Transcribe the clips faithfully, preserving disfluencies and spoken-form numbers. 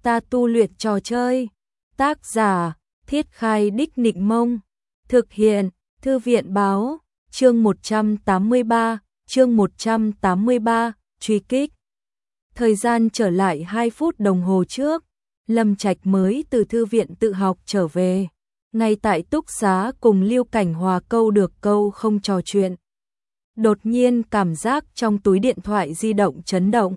ta tu luyện trò chơi. Tác giả, Thiết Khai Đích Nịnh Mông. Thực hiện, Thư viện Báo. Chương một trăm tám mươi ba, chương một trăm tám mươi ba, truy kích. Thời gian trở lại hai phút đồng hồ trước, Lâm Trạch mới từ thư viện tự học trở về. Ngay tại túc xá cùng Lưu Cảnh Hòa câu được câu không trò chuyện. Đột nhiên cảm giác trong túi điện thoại di động chấn động.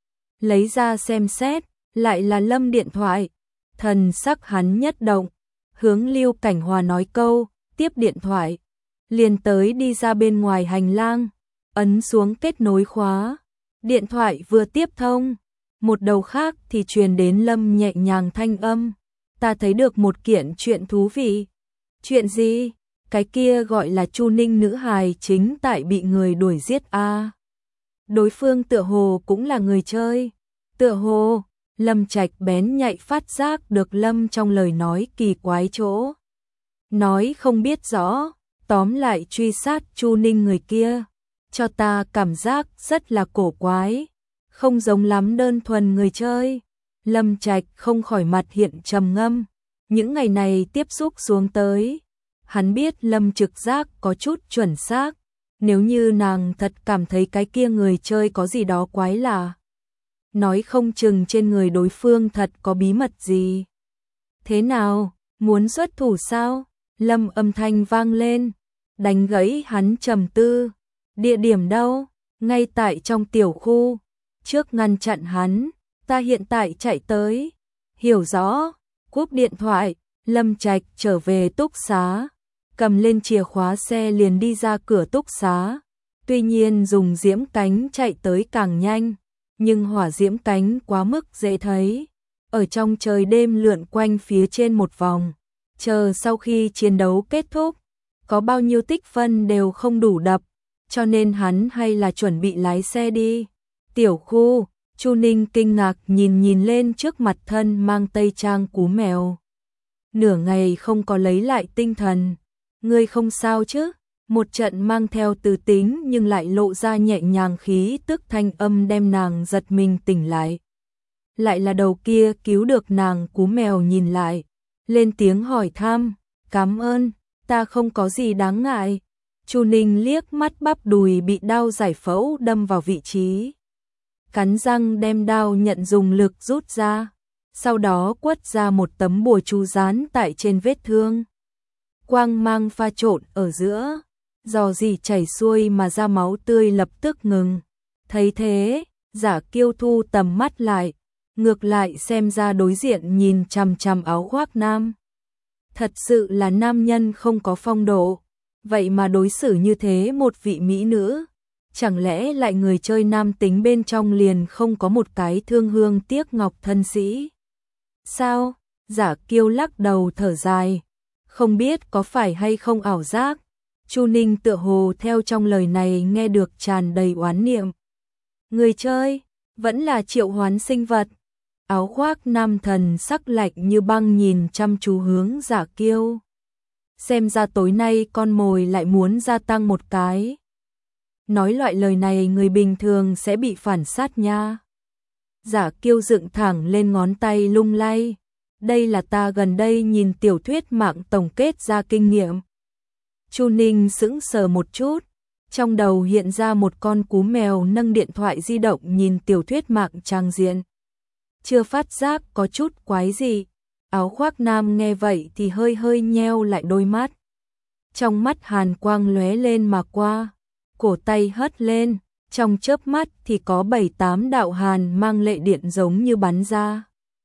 Lấy ra xem xét, lại là Lâm điện thoại. Thần sắc hắn nhất động, hướng Lưu Cảnh Hòa nói câu, tiếp điện thoại. Liền tới đi ra bên ngoài hành lang, ấn xuống kết nối khóa. Điện thoại vừa tiếp thông, một đầu khác thì truyền đến Lâm nhẹ nhàng thanh âm. Ta thấy được một kiện chuyện thú vị. Chuyện gì? Cái kia gọi là Chu Ninh nữ hài chính tại bị người đuổi giết a. À. Đối phương tựa hồ cũng là người chơi. Tựa hồ, Lâm Trạch bén nhạy phát giác được Lâm trong lời nói kỳ quái chỗ. Nói không biết rõ, tóm lại truy sát Chu Ninh người kia. Cho ta cảm giác rất là cổ quái, không giống lắm đơn thuần người chơi. Lâm Trạch không khỏi mặt hiện trầm ngâm. Những ngày này tiếp xúc xuống tới, hắn biết Lâm trực giác có chút chuẩn xác. Nếu như nàng thật cảm thấy cái kia người chơi có gì đó quái lạ, nói không chừng trên người đối phương thật có bí mật gì. Thế nào, muốn xuất thủ sao? Lâm âm thanh vang lên, đánh gãy hắn trầm tư. Địa điểm đâu? Ngay tại trong tiểu khu. Trước ngăn chặn hắn, ta hiện tại chạy tới. Hiểu rõ, cúp điện thoại, Lâm Trạch trở về túc xá, cầm lên chìa khóa xe liền đi ra cửa túc xá. Tuy nhiên dùng diễm cánh chạy tới càng nhanh, nhưng hỏa diễm cánh quá mức dễ thấy. Ở trong trời đêm lượn quanh phía trên một vòng, chờ sau khi chiến đấu kết thúc, có bao nhiêu tích phân đều không đủ đập, cho nên hắn hay là chuẩn bị lái xe đi. Tiểu khu, Chu Ninh kinh ngạc nhìn nhìn lên trước mặt thân mang tây trang cú mèo. Nửa ngày không có lấy lại tinh thần. Ngươi không sao chứ? Một trận mang theo từ tính nhưng lại lộ ra nhẹ nhàng khí tức thanh âm đem nàng giật mình tỉnh lại. Lại là đầu kia cứu được nàng cú mèo nhìn lại, lên tiếng hỏi thăm, cảm ơn, ta không có gì đáng ngại. Chu Ninh liếc mắt bắp đùi bị đao giải phẫu đâm vào vị trí. Cắn răng đem đao nhận dùng lực rút ra, sau đó quất ra một tấm bùa chú dán tại trên vết thương. Quang mang pha trộn ở giữa, dò dỉ chảy xuôi mà ra máu tươi lập tức ngừng. Thấy thế, Giả Kiêu thu tầm mắt lại, ngược lại xem ra đối diện nhìn chằm chằm áo khoác nam. Thật sự là nam nhân không có phong độ, vậy mà đối xử như thế một vị mỹ nữ. Chẳng lẽ lại người chơi nam tính bên trong liền không có một cái thương hương tiếc ngọc thân sĩ? Sao? Giả Kiêu lắc đầu thở dài, không biết có phải hay không ảo giác. Chu Ninh tựa hồ theo trong lời này nghe được tràn đầy oán niệm. Người chơi, vẫn là triệu hoán sinh vật. Áo khoác nam thần sắc lạnh như băng nhìn chăm chú hướng Giả Kiêu. Xem ra tối nay con mồi lại muốn gia tăng một cái. Nói loại lời này người bình thường sẽ bị phản sát nha. Giả Kiêu dựng thẳng lên ngón tay lung lay. Đây là ta gần đây nhìn tiểu thuyết mạng tổng kết ra kinh nghiệm. Chu Ninh sững sờ một chút, trong đầu hiện ra một con cú mèo nâng điện thoại di động nhìn tiểu thuyết mạng trang diện. Chưa phát giác có chút quái gì. Áo khoác nam nghe vậy thì hơi hơi nheo lại đôi mắt. Trong mắt hàn quang lóe lên mà qua, cổ tay hất lên, trong chớp mắt thì có bảy tám đạo hàn mang lệ điện giống như bắn ra.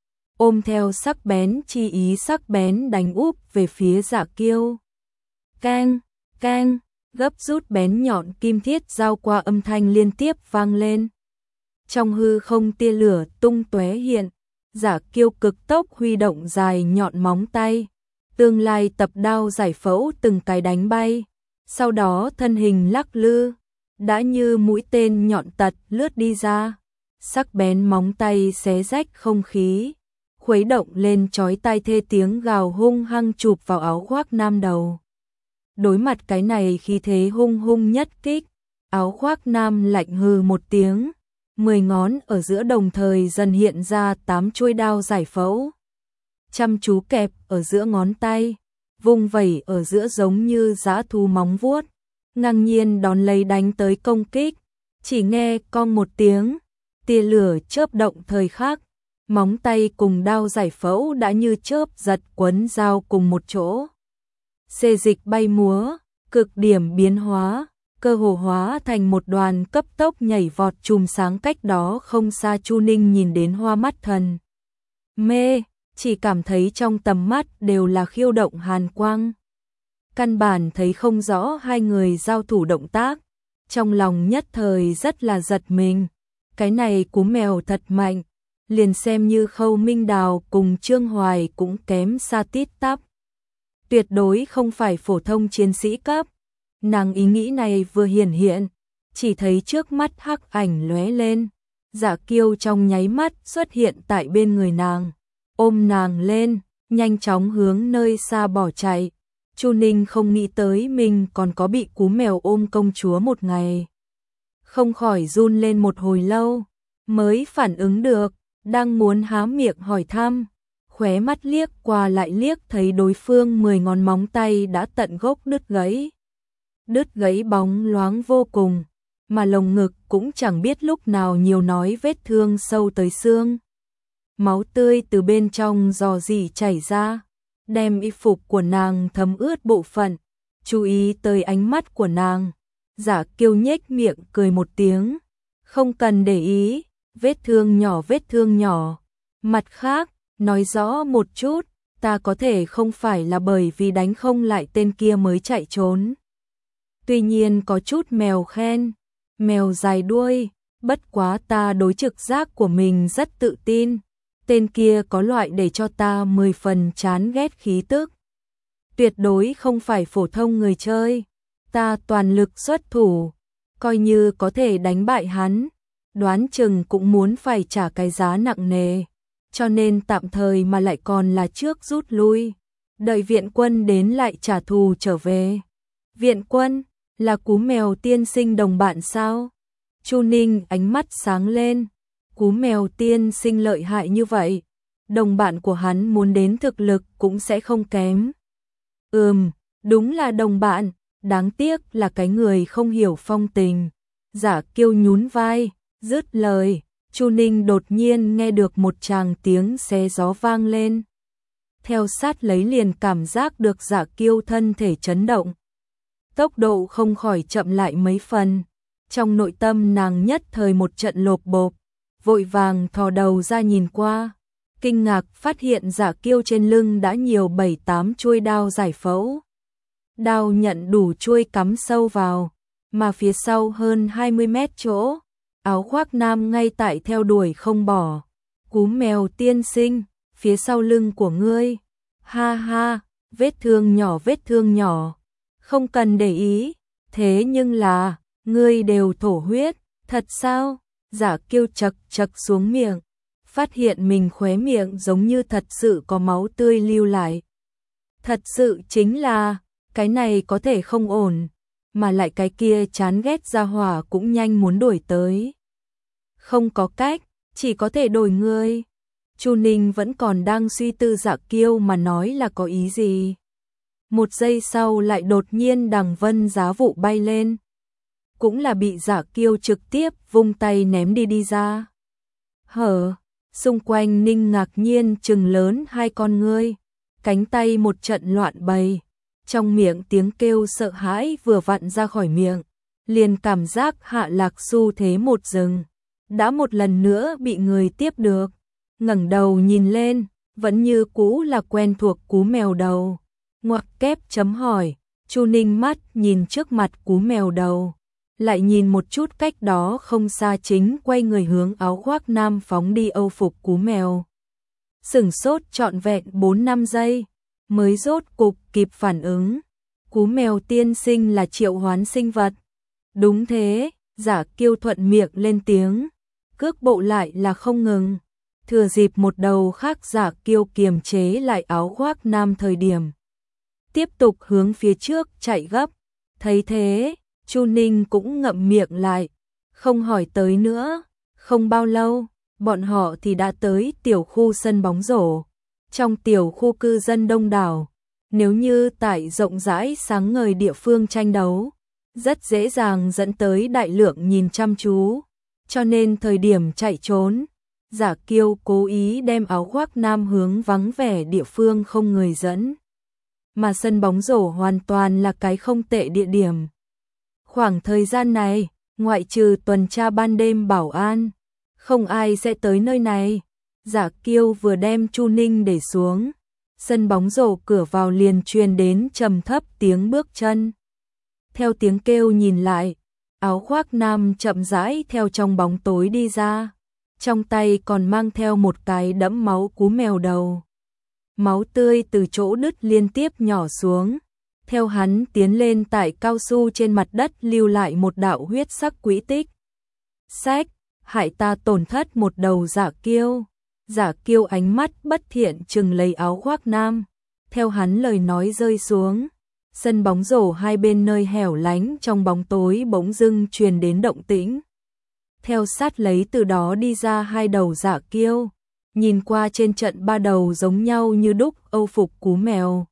Ôm theo sắc bén chi ý sắc bén đánh úp về phía Giả Kiêu. Keng, keng, gấp rút bén nhọn kim thiết giao qua âm thanh liên tiếp vang lên. Trong hư không tia lửa tung tóe hiện, Giả Kiêu cực tốc huy động dài nhọn móng tay, tương lai tập đao giải phẫu từng cái đánh bay, sau đó thân hình lắc lư, đã như mũi tên nhọn tật lướt đi ra, sắc bén móng tay xé rách không khí, khuấy động lên chói tai thê tiếng gào hung hăng chụp vào áo khoác nam đầu. Đối mặt cái này khí thế hung hung nhất kích, áo khoác nam lạnh hừ một tiếng, mười ngón ở giữa đồng thời dần hiện ra tám chuôi đao giải phẫu. Chăm chú kẹp ở giữa ngón tay, vung vẩy ở giữa giống như dã thú móng vuốt, ngang nhiên đón lấy đánh tới công kích. Chỉ nghe cong một tiếng, tia lửa chớp động thời khắc, móng tay cùng đao giải phẫu đã như chớp giật quấn dao cùng một chỗ. Xê dịch bay múa, cực điểm biến hóa, cơ hồ hóa thành một đoàn cấp tốc nhảy vọt chùm sáng cách đó không xa. Chu Ninh nhìn đến hoa mắt thần mê, chỉ cảm thấy trong tầm mắt đều là khiêu động hàn quang. Căn bản thấy không rõ hai người giao thủ động tác, trong lòng nhất thời rất là giật mình. Cái này cú mèo thật mạnh, liền xem như Khâu Minh Đào cùng Trương Hoài cũng kém xa tít tắp. Tuyệt đối không phải phổ thông chiến sĩ cấp. Nàng ý nghĩ này vừa hiển hiện, chỉ thấy trước mắt hắc ảnh lóe lên, Dạ Kiêu trong nháy mắt xuất hiện tại bên người nàng, ôm nàng lên, nhanh chóng hướng nơi xa bỏ chạy. Chu Ninh không nghĩ tới mình còn có bị cú mèo ôm công chúa một ngày, không khỏi run lên một hồi lâu, mới phản ứng được, đang muốn há miệng hỏi thăm, khóe mắt liếc qua lại liếc thấy đối phương mười ngón móng tay đã tận gốc đứt gãy. Đứt gãy bóng loáng vô cùng, mà lồng ngực cũng chẳng biết lúc nào nhiều nói vết thương sâu tới xương. Máu tươi từ bên trong rò rỉ chảy ra, đem y phục của nàng thấm ướt bộ phận. Chú ý tới ánh mắt của nàng, Dạ Kiêu nhếch miệng cười một tiếng, không cần để ý, vết thương nhỏ vết thương nhỏ. Mặt khác, nói rõ một chút, ta có thể không phải là bởi vì đánh không lại tên kia mới chạy trốn. Tuy nhiên có chút mèo khen, mèo dài đuôi, bất quá ta đối trực giác của mình rất tự tin. Tên kia có loại để cho ta mười phần chán ghét khí tức. Tuyệt đối không phải phổ thông người chơi. Ta toàn lực xuất thủ, coi như có thể đánh bại hắn, đoán chừng cũng muốn phải trả cái giá nặng nề. Cho nên tạm thời mà lại còn là trước rút lui, đợi viện quân đến lại trả thù trở về. Viện quân, là cú mèo tiên sinh đồng bạn sao? Chu Ninh ánh mắt sáng lên, cú mèo tiên sinh lợi hại như vậy, đồng bạn của hắn muốn đến thực lực cũng sẽ không kém. Ừm, đúng là đồng bạn, đáng tiếc là cái người không hiểu phong tình. Dạ Kiêu nhún vai, dứt lời, Chu Ninh đột nhiên nghe được một tràng tiếng xé gió vang lên. Theo sát lấy liền cảm giác được Dạ Kiêu thân thể chấn động. Tốc độ không khỏi chậm lại mấy phần. Trong nội tâm nàng nhất thời một trận lộp bộp, vội vàng thò đầu ra nhìn qua. Kinh ngạc phát hiện Dạ Kiêu trên lưng đã nhiều bảy tám chuôi đao giải phẫu. Đao nhận đủ chuôi cắm sâu vào, mà phía sau hơn hai mươi mét chỗ, áo khoác nam ngay tại theo đuổi không bỏ. Cú mèo tiên sinh, phía sau lưng của ngươi. Ha ha, vết thương nhỏ vết thương nhỏ, không cần để ý. Thế nhưng là, ngươi đều thổ huyết, thật sao? Dạ Kiêu chật chật xuống miệng, phát hiện mình khóe miệng giống như thật sự có máu tươi lưu lại. Thật sự chính là, cái này có thể không ổn, mà lại cái kia chán ghét gia hỏa cũng nhanh muốn đuổi tới. Không có cách, chỉ có thể đổi ngươi. Chu Ninh vẫn còn đang suy tư Dạ Kiêu mà nói là có ý gì. Một giây sau lại đột nhiên đằng vân giá vụ bay lên. Cũng là bị Dạ Kiêu trực tiếp vung tay ném đi đi ra. Hở, xung quanh Ninh ngạc nhiên trừng lớn hai con ngươi, cánh tay một trận loạn bày. Trong miệng tiếng kêu sợ hãi vừa vặn ra khỏi miệng, liền cảm giác hạ lạc xu thế một dừng, đã một lần nữa bị người tiếp được. Ngẩng đầu nhìn lên, vẫn như cũ là quen thuộc cú mèo đầu. Ngoặc kép chấm hỏi, Chu Ninh mắt nhìn trước mặt cú mèo đầu, lại nhìn một chút cách đó không xa chính quay người hướng áo khoác nam phóng đi âu phục cú mèo. Sửng sốt trọn vẹn bốn năm giây, mới rốt cục kịp phản ứng. Cú mèo tiên sinh là triệu hoán sinh vật. Đúng thế, Dạ Kiêu thuận miệng lên tiếng, cước bộ lại là không ngừng. Thừa dịp một đầu khác Dạ Kiêu kiềm chế lại áo khoác nam thời điểm, tiếp tục hướng phía trước chạy gấp. Thấy thế, Chu Ninh cũng ngậm miệng lại, không hỏi tới nữa, Không bao lâu, bọn họ thì đã tới tiểu khu sân bóng rổ. Trong tiểu khu cư dân đông đảo, nếu như tại rộng rãi sáng ngời địa phương tranh đấu, rất dễ dàng dẫn tới đại lượng nhìn chăm chú. Cho nên thời điểm chạy trốn, Giả Kiêu cố ý đem áo khoác nam hướng vắng vẻ địa phương không người dẫn. Mà sân bóng rổ hoàn toàn là cái không tệ địa điểm. Khoảng thời gian này, ngoại trừ tuần tra ban đêm bảo an, không ai sẽ tới nơi này. Giả Kiêu vừa đem Chu Ninh để xuống, sân bóng rổ cửa vào liền truyền đến trầm thấp tiếng bước chân. Theo tiếng kêu nhìn lại, áo khoác nam chậm rãi theo trong bóng tối đi ra, trong tay còn mang theo một cái đẫm máu cú mèo đầu. Máu tươi từ chỗ đứt liên tiếp nhỏ xuống, theo hắn tiến lên tại cao su trên mặt đất lưu lại một đạo huyết sắc quỹ tích. Sách, hại ta tổn thất một đầu. Giả Kiêu. Giả Kiêu ánh mắt bất thiện chừng lấy áo khoác nam, theo hắn lời nói rơi xuống. Sân bóng rổ hai bên nơi hẻo lánh trong bóng tối bỗng dưng truyền đến động tĩnh. Theo sát lấy từ đó đi ra hai đầu Giả Kiêu, nhìn qua trên trận ba đầu giống nhau như đúc âu phục cú mèo.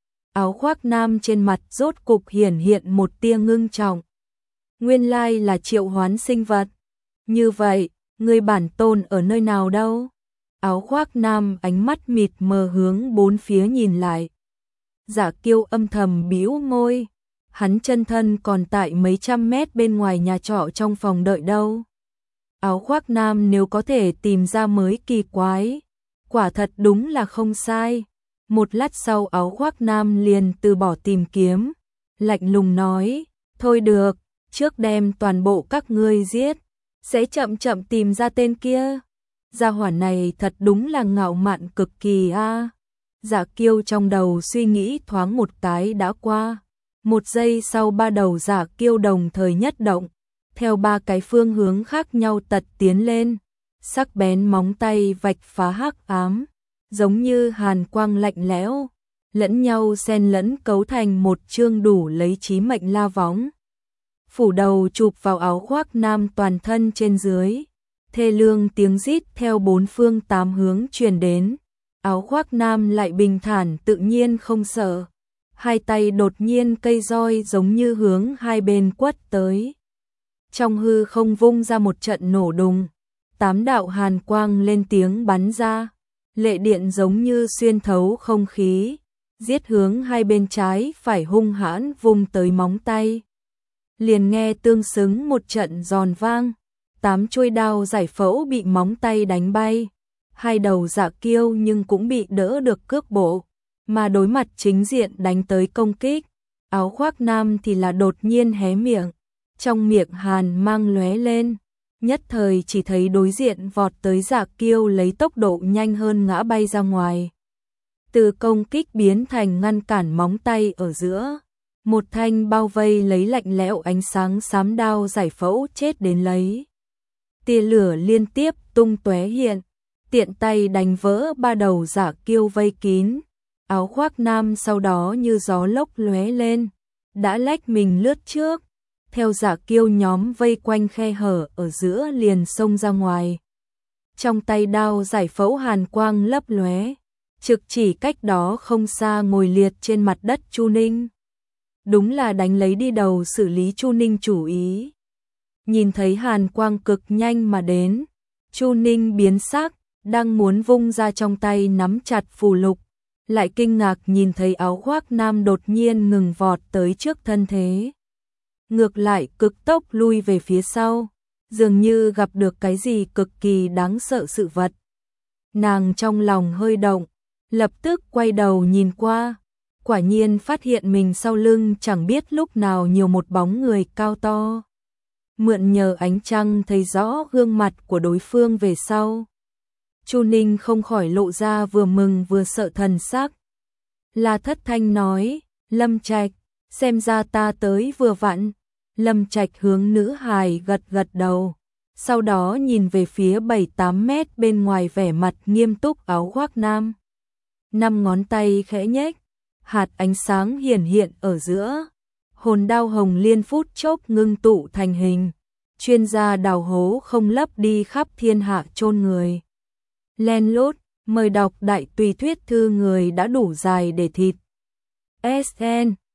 Áo khoác nam trên mặt rốt cục hiển hiện một tia ngưng trọng. Nguyên lai là triệu hoán sinh vật. Như vậy, người bản tôn ở nơi nào đâu? Áo khoác nam ánh mắt mịt mờ hướng bốn phía nhìn lại. Giả Kiêu âm thầm bĩu môi, hắn chân thân còn tại mấy trăm mét bên ngoài nhà trọ trong phòng đợi đâu. Áo khoác nam nếu có thể tìm ra mới kỳ quái, quả thật đúng là không sai. Một lát sau áo khoác nam liền từ bỏ tìm kiếm, lạnh lùng nói, thôi được, trước đem toàn bộ các ngươi giết, sẽ chậm chậm tìm ra tên kia. Gia hỏa này thật đúng là ngạo mạn cực kỳ a. À. Giả Kiêu trong đầu suy nghĩ thoáng một cái đã qua. Một giây sau ba đầu Giả Kiêu đồng thời nhất động, theo ba cái phương hướng khác nhau tật tiến lên, sắc bén móng tay vạch phá hắc ám, giống như hàn quang lạnh lẽo, lẫn nhau xen lẫn cấu thành một chương đủ lấy chí mệnh la võng. Phủ đầu chụp vào áo khoác nam toàn thân trên dưới, thê lương tiếng rít theo bốn phương tám hướng truyền đến. Áo khoác nam lại bình thản tự nhiên không sợ, hai tay đột nhiên cây roi giống như hướng hai bên quất tới. Trong hư không vung ra một trận nổ đùng, tám đạo hàn quang lên tiếng bắn ra, lệ điện giống như xuyên thấu không khí, giết hướng hai bên trái phải hung hãn vung tới móng tay. Liền nghe tương xứng một trận giòn vang, tám chuôi đao giải phẫu bị móng tay đánh bay. Hai đầu Giả Kiêu nhưng cũng bị đỡ được cước bộ, mà đối mặt chính diện đánh tới công kích. Áo khoác nam thì là đột nhiên hé miệng, trong miệng hàn mang lóe lên, nhất thời chỉ thấy đối diện vọt tới Giả Kiêu lấy tốc độ nhanh hơn ngã bay ra ngoài. Từ công kích biến thành ngăn cản móng tay ở giữa, một thanh bao vây lấy lạnh lẽo ánh sáng xám đao giải phẫu chết đến lấy. Tia lửa liên tiếp tung tóe hiện, tiện tay đánh vỡ ba đầu Giả Kiêu vây kín. Áo khoác nam sau đó như gió lốc lóe lên, đã lách mình lướt trước, theo Giả Kiêu nhóm vây quanh khe hở ở giữa liền xông ra ngoài. Trong tay đao giải phẫu hàn quang lấp lóe, trực chỉ cách đó không xa ngồi liệt trên mặt đất Chu Ninh. Đúng là đánh lấy đi đầu xử lý Chu Ninh chủ ý. Nhìn thấy hàn quang cực nhanh mà đến, Chu Ninh biến sắc, đang muốn vung ra trong tay nắm chặt phù lục, lại kinh ngạc nhìn thấy áo khoác nam đột nhiên ngừng vọt tới trước thân thế. Ngược lại cực tốc lui về phía sau, dường như gặp được cái gì cực kỳ đáng sợ sự vật. Nàng trong lòng hơi động, lập tức quay đầu nhìn qua, quả nhiên phát hiện mình sau lưng chẳng biết lúc nào nhiều một bóng người cao to. Mượn nhờ ánh trăng thấy rõ gương mặt của đối phương về sau. Chu Ninh không khỏi lộ ra vừa mừng vừa sợ thần sắc. La Thất Thanh nói, Lâm Trạch, xem ra ta tới vừa vặn. Lâm Trạch hướng nữ hài gật gật đầu, sau đó nhìn về phía bảy tám mét bên ngoài vẻ mặt nghiêm túc áo khoác nam. Năm ngón tay khẽ nhếch, hạt ánh sáng hiển hiện ở giữa. Hồn đao hồng liên phút chốc ngưng tụ thành hình. chuyên gia đào hố không lấp đi khắp thiên hạ chôn người. Len lút, mời đọc đại tùy thuyết thư người đã đủ dài để thịt. ét en